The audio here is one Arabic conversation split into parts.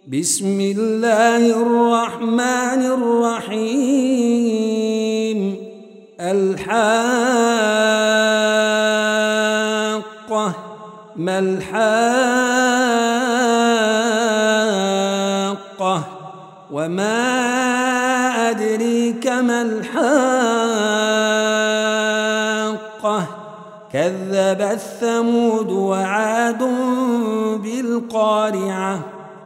بسم الله الرحمن الرحيم. الحاقة ما الحاقة وما أدريك ما الحاقة كذبت ثمود وعاد بالقارعة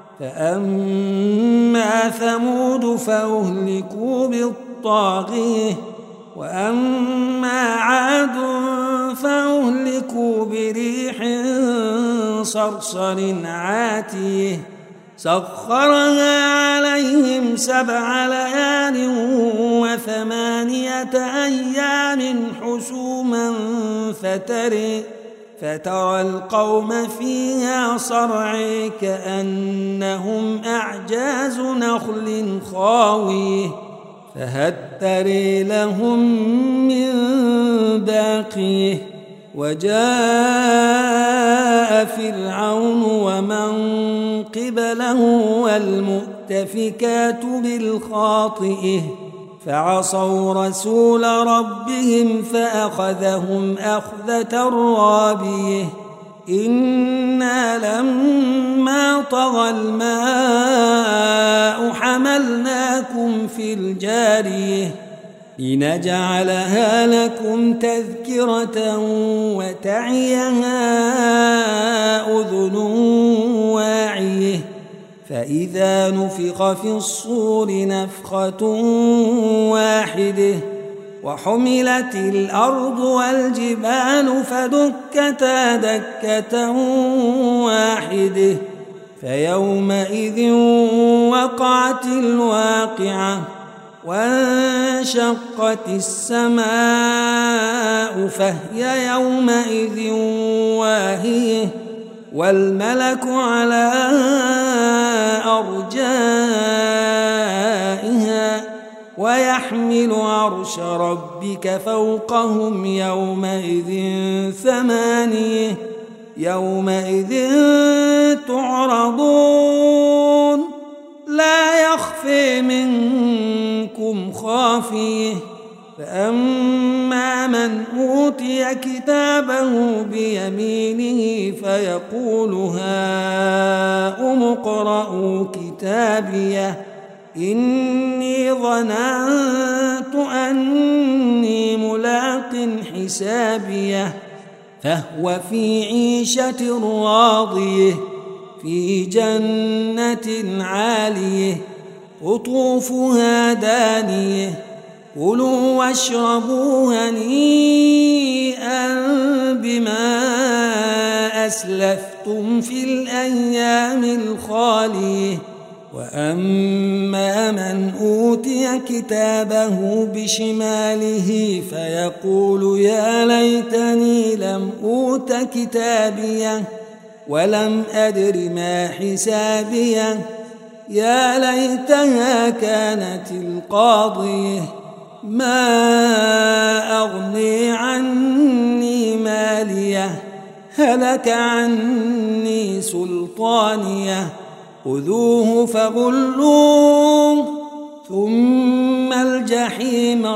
فأما ثمود فأهلكوا بالطاغية وأما عاد فأهلكوا بريح صرصر عاتيه سخرها عليهم 7 ليال و8 أيام حسوما فترى القوم فيها صرعى كأنهم أعجاز نخل خاوية فهل ترى لهم من باقية وجاء فرعون ومن قبله والمؤتفكات بالخاطئة فعصوا رسول ربهم فأخذهم أخذة رابية إنا لما طغى الماء حملناكم في الجارية لنجعلها لكم تذكرة وتعيها أذن واعية فإذا نفخ في الصور نفخة واحدة وحملت الأرض والجبال فدكتا دكة واحدة فيومئذ وقعت الواقعة وانشقت السماء فهي يومئذ واهية والملك على أرجائها ويحمل عرش ربك فوقهم يومئذ 8 يومئذ تعرضون لا يخفي منكم خافية فأما من أوتي كتابه بيمينه فيقول هاؤم اقرءوا كتابيه إني ظننت أني ملاق حسابيه فهو في عيشة راضية في جنة عالية قطوفها دانية كلوا واشربوا هنيئا بما أسلفتم في الأيام الخالية وأما من أوتي كتابه بشماله فيقول يا ليتني لم أوت كتابيه ولم أدر ما حسابيه يا ليتها كانت القاضية ما أغني عني ماليه هلك عني سلطانيه خذوه فغلوه ثم الجحيم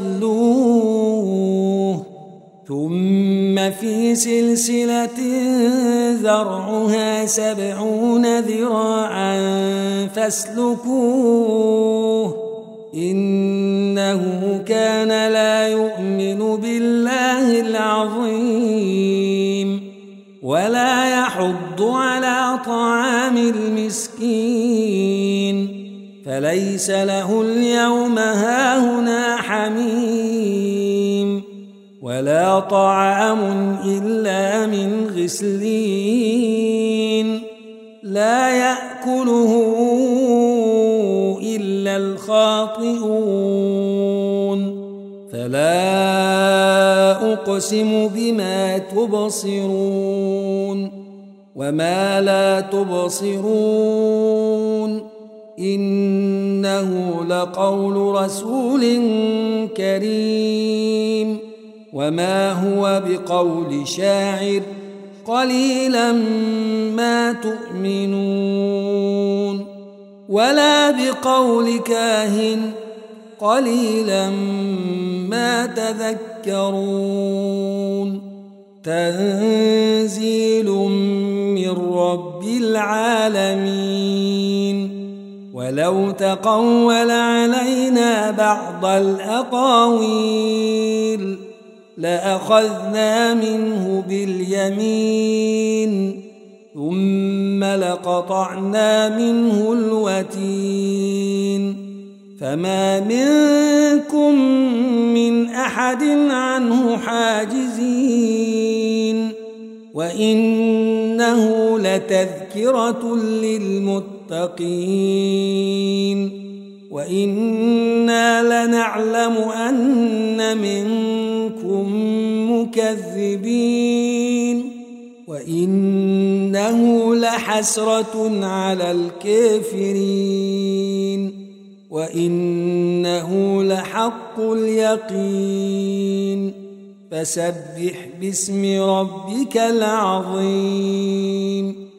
صلوه ثم في سلسلة ذرعها 70 ذراعا فاسلكوه إنه كان لا يؤمن بالله العظيم ولا يحض على طعام المسكين فليس له اليوم هاهنا حميم ولا طعام إلا من غسلين لا يأكله إلا الخاطئون فلا أقسم بما تبصرون وما لا تبصرون إنه لقول رسول كريم وما هو بقول شاعر قليلا ما تؤمنون ولا بقول كاهن قليلا ما تذكرون تنزيل من رب العالمين ولو تقول علينا بعض الأقاويل لأخذنا منه باليمين ثم لقطعنا منه الوتين فما منكم من أحد عنه حاجزين وإنه لتذكرة للمتقين وإنا لنعلم أن منكم مكذبين وإنه لحسرة على الكافرين وإنه لحق اليقين فسبح باسم ربك العظيم